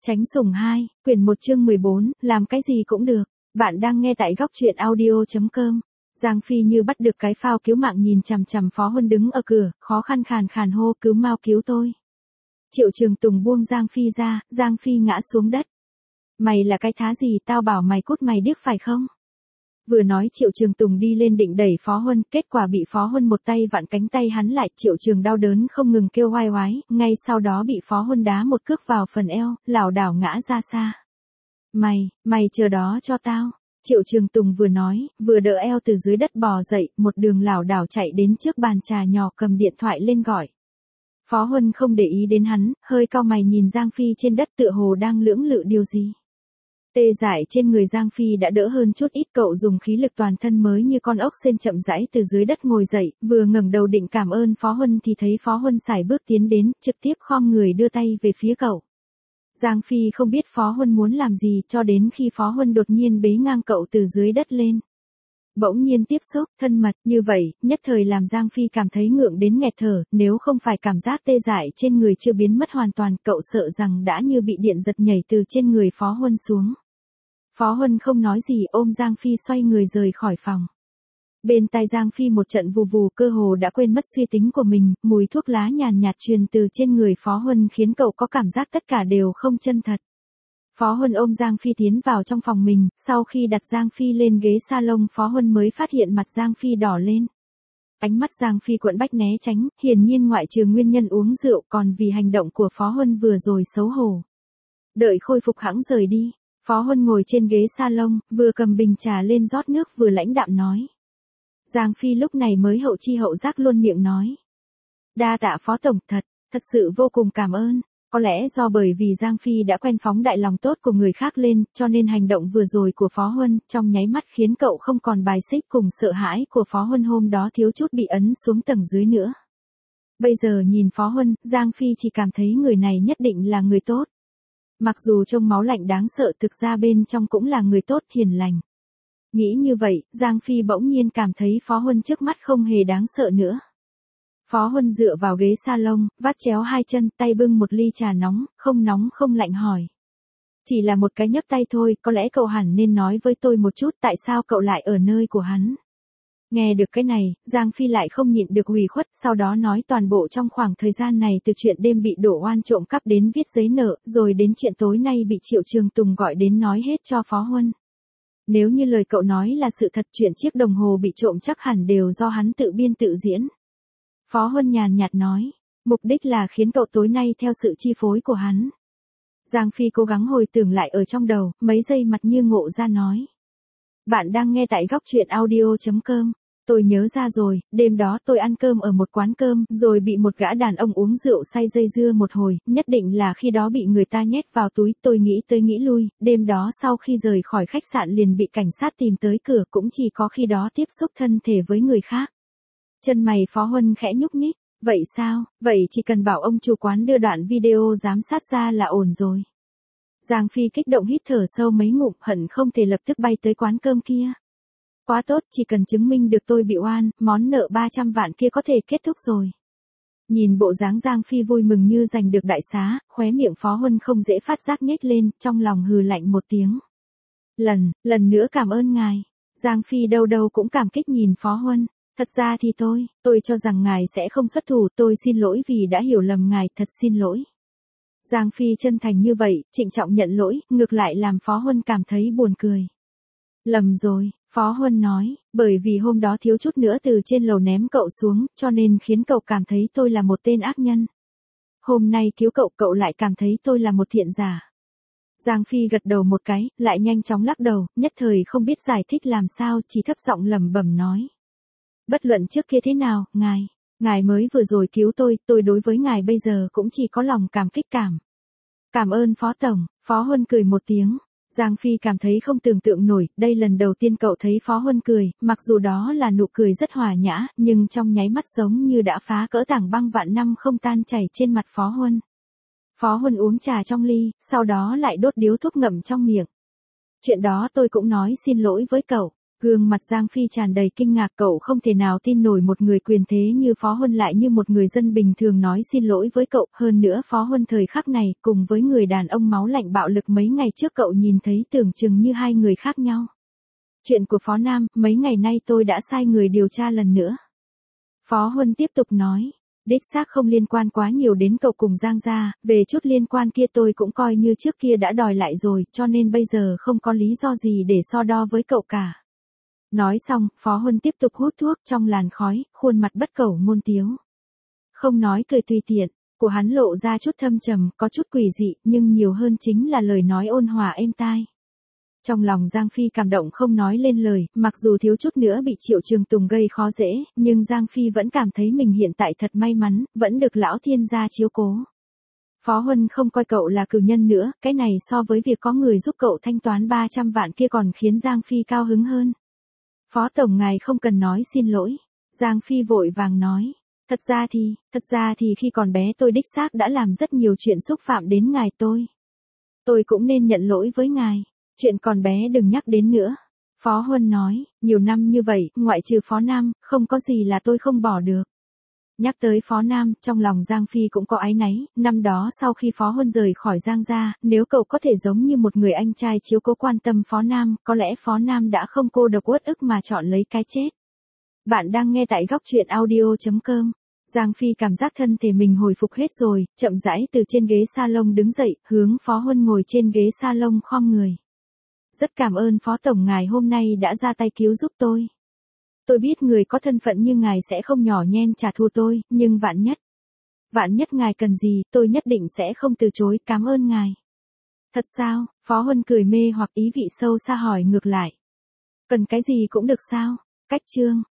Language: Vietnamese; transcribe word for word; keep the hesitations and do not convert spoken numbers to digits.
Tránh sủng hai, quyển một chương mười bốn, làm cái gì cũng được. Bạn đang nghe tại góc truyện audio chấm com. Giang Phi như bắt được cái phao cứu mạng nhìn chằm chằm Phó Huân đứng ở cửa, khó khăn khàn khàn hô cứu mau cứu tôi. Triệu Trường Tùng buông Giang Phi ra, Giang Phi ngã xuống đất. Mày là cái thá gì, tao bảo mày cút mày điếc phải không? Vừa nói Triệu Trường Tùng đi lên định đẩy Phó Huân, kết quả bị Phó Huân một tay vặn cánh tay hắn lại, Triệu Trường đau đớn không ngừng kêu oai oái, ngay sau đó bị Phó Huân đá một cước vào phần eo, lảo đảo ngã ra xa. Mày, mày chờ đó cho tao. Triệu Trường Tùng vừa nói, vừa đỡ eo từ dưới đất bò dậy, một đường lảo đảo chạy đến trước bàn trà nhỏ cầm điện thoại lên gọi. Phó Huân không để ý đến hắn, hơi cau mày nhìn Giang Phi trên đất tựa hồ đang lưỡng lự điều gì. Tê dại trên người Giang Phi đã đỡ hơn chút ít, cậu dùng khí lực toàn thân mới như con ốc sên chậm rãi từ dưới đất ngồi dậy, vừa ngẩng đầu định cảm ơn Phó Huân thì thấy Phó Huân sải bước tiến đến, trực tiếp khom người đưa tay về phía cậu. Giang Phi không biết Phó Huân muốn làm gì cho đến khi Phó Huân đột nhiên bế ngang cậu từ dưới đất lên. Bỗng nhiên tiếp xúc, thân mật, như vậy, nhất thời làm Giang Phi cảm thấy ngượng đến nghẹt thở, nếu không phải cảm giác tê dại trên người chưa biến mất hoàn toàn, cậu sợ rằng đã như bị điện giật nhảy từ trên người Phó Huân xuống. Phó Huân không nói gì ôm Giang Phi xoay người rời khỏi phòng. Bên tai Giang Phi một trận vù vù, cơ hồ đã quên mất suy tính của mình, mùi thuốc lá nhàn nhạt truyền từ trên người Phó Huân khiến cậu có cảm giác tất cả đều không chân thật. Phó Huân ôm Giang Phi tiến vào trong phòng mình, sau khi đặt Giang Phi lên ghế salon Phó Huân mới phát hiện mặt Giang Phi đỏ lên. Ánh mắt Giang Phi cuộn bách né tránh, hiển nhiên ngoại trừ nguyên nhân uống rượu còn vì hành động của Phó Huân vừa rồi xấu hổ. Đợi khôi phục hãng rời đi. Phó Huân ngồi trên ghế salon, vừa cầm bình trà lên rót nước vừa lãnh đạm nói. Giang Phi lúc này mới hậu chi hậu giác luôn miệng nói. Đa tạ Phó Tổng, thật, thật sự vô cùng cảm ơn. Có lẽ do bởi vì Giang Phi đã quen phóng đại lòng tốt của người khác lên, cho nên hành động vừa rồi của Phó Huân trong nháy mắt khiến cậu không còn bài xích cùng sợ hãi của Phó Huân hôm đó thiếu chút bị ấn xuống tầng dưới nữa. Bây giờ nhìn Phó Huân, Giang Phi chỉ cảm thấy người này nhất định là người tốt. Mặc dù trông máu lạnh đáng sợ, thực ra bên trong cũng là người tốt, hiền lành. Nghĩ như vậy, Giang Phi bỗng nhiên cảm thấy Phó Huân trước mắt không hề đáng sợ nữa. Phó Huân dựa vào ghế salon, vắt chéo hai chân, tay bưng một ly trà nóng, không nóng không lạnh hỏi. Chỉ là một cái nhấp tay thôi, có lẽ cậu hẳn nên nói với tôi một chút tại sao cậu lại ở nơi của hắn. Nghe được cái này, Giang Phi lại không nhịn được ủy khuất, sau đó nói toàn bộ trong khoảng thời gian này từ chuyện đêm bị đổ oan trộm cắp đến viết giấy nợ, rồi đến chuyện tối nay bị Triệu Trường Tùng gọi đến nói hết cho Phó Huân. Nếu như lời cậu nói là sự thật, chuyện chiếc đồng hồ bị trộm chắc hẳn đều do hắn tự biên tự diễn. Phó Huân nhàn nhạt nói, mục đích là khiến cậu tối nay theo sự chi phối của hắn. Giang Phi cố gắng hồi tưởng lại ở trong đầu, mấy giây mặt như ngộ ra nói. Bạn đang nghe tại góc truyện audio chấm com. Tôi nhớ ra rồi, đêm đó tôi ăn cơm ở một quán cơm, rồi bị một gã đàn ông uống rượu say dây dưa một hồi, nhất định là khi đó bị người ta nhét vào túi, tôi nghĩ tới nghĩ lui, đêm đó sau khi rời khỏi khách sạn liền bị cảnh sát tìm tới cửa, cũng chỉ có khi đó tiếp xúc thân thể với người khác. Chân mày Phó Huân khẽ nhúc nhích, vậy sao, vậy chỉ cần bảo ông chủ quán đưa đoạn video giám sát ra là ổn rồi. Giang Phi kích động hít thở sâu mấy ngụm, hận không thể lập tức bay tới quán cơm kia. Quá tốt, chỉ cần chứng minh được tôi bị oan, món nợ ba trăm vạn kia có thể kết thúc rồi. Nhìn bộ dáng Giang Phi vui mừng như giành được đại xá, khóe miệng Phó Huân không dễ phát giác nhếch lên, trong lòng hừ lạnh một tiếng. Lần, lần nữa cảm ơn ngài. Giang Phi đâu đâu cũng cảm kích nhìn Phó Huân. Thật ra thì tôi, tôi cho rằng ngài sẽ không xuất thủ, tôi xin lỗi vì đã hiểu lầm ngài, thật xin lỗi. Giang Phi chân thành như vậy, trịnh trọng nhận lỗi, ngược lại làm Phó Huân cảm thấy buồn cười. Lầm rồi, Phó Huân nói, bởi vì hôm đó thiếu chút nữa từ trên lầu ném cậu xuống, cho nên khiến cậu cảm thấy tôi là một tên ác nhân. Hôm nay cứu cậu, cậu lại cảm thấy tôi là một thiện giả. Giang Phi gật đầu một cái, lại nhanh chóng lắc đầu, nhất thời không biết giải thích làm sao, chỉ thấp giọng lẩm bẩm nói. Bất luận trước kia thế nào, ngài, ngài mới vừa rồi cứu tôi, tôi đối với ngài bây giờ cũng chỉ có lòng cảm kích cảm. Cảm ơn Phó Tổng, Phó Huân cười một tiếng. Giang Phi cảm thấy không tưởng tượng nổi, đây lần đầu tiên cậu thấy Phó Huân cười, mặc dù đó là nụ cười rất hòa nhã, nhưng trong nháy mắt giống như đã phá cỡ tảng băng vạn năm không tan chảy trên mặt Phó Huân. Phó Huân uống trà trong ly, sau đó lại đốt điếu thuốc ngậm trong miệng. Chuyện đó tôi cũng nói xin lỗi với cậu. Gương mặt Giang Phi tràn đầy kinh ngạc, cậu không thể nào tin nổi một người quyền thế như Phó Huân lại như một người dân bình thường nói xin lỗi với cậu. Hơn nữa Phó Huân thời khắc này cùng với người đàn ông máu lạnh bạo lực mấy ngày trước cậu nhìn thấy tưởng chừng như hai người khác nhau. Chuyện của Phó Nam, mấy ngày nay tôi đã sai người điều tra lần nữa. Phó Huân tiếp tục nói. Đích xác không liên quan quá nhiều đến cậu cùng Giang gia, về chút liên quan kia tôi cũng coi như trước kia đã đòi lại rồi, cho nên bây giờ không có lý do gì để so đo với cậu cả. Nói xong, Phó Huân tiếp tục hút thuốc trong làn khói, khuôn mặt bất cẩu ngôn tiếu. Không nói cười tùy tiện, của hắn lộ ra chút thâm trầm, có chút quỷ dị, nhưng nhiều hơn chính là lời nói ôn hòa êm tai. Trong lòng Giang Phi cảm động không nói lên lời, mặc dù thiếu chút nữa bị Triệu Trường Tùng gây khó dễ, nhưng Giang Phi vẫn cảm thấy mình hiện tại thật may mắn, vẫn được lão thiên gia chiếu cố. Phó Huân không coi cậu là cừu nhân nữa, cái này so với việc có người giúp cậu thanh toán ba trăm vạn kia còn khiến Giang Phi cao hứng hơn. Phó Tổng ngài không cần nói xin lỗi. Giang Phi vội vàng nói. Thật ra thì, thật ra thì khi còn bé tôi đích xác đã làm rất nhiều chuyện xúc phạm đến ngài tôi. Tôi cũng nên nhận lỗi với ngài. Chuyện còn bé đừng nhắc đến nữa. Phó Huân nói, nhiều năm như vậy, ngoại trừ Phó Nam, không có gì là tôi không bỏ được. Nhắc tới Phó Nam, trong lòng Giang Phi cũng có áy náy, năm đó sau khi Phó Huân rời khỏi Giang gia, nếu cậu có thể giống như một người anh trai chiếu cố quan tâm Phó Nam, có lẽ Phó Nam đã không cô độc uất ức mà chọn lấy cái chết. Bạn đang nghe tại góc truyện audio chấm com. Giang Phi cảm giác thân thể mình hồi phục hết rồi, chậm rãi từ trên ghế salon đứng dậy, hướng Phó Huân ngồi trên ghế salon khom người. Rất cảm ơn Phó Tổng ngài hôm nay đã ra tay cứu giúp tôi. Tôi biết người có thân phận như ngài sẽ không nhỏ nhen trả thù tôi, nhưng vạn nhất. Vạn nhất ngài cần gì, tôi nhất định sẽ không từ chối, cảm ơn ngài. Thật sao? Phó Huân cười mê hoặc ý vị sâu xa hỏi ngược lại. Cần cái gì cũng được sao? Cách chương.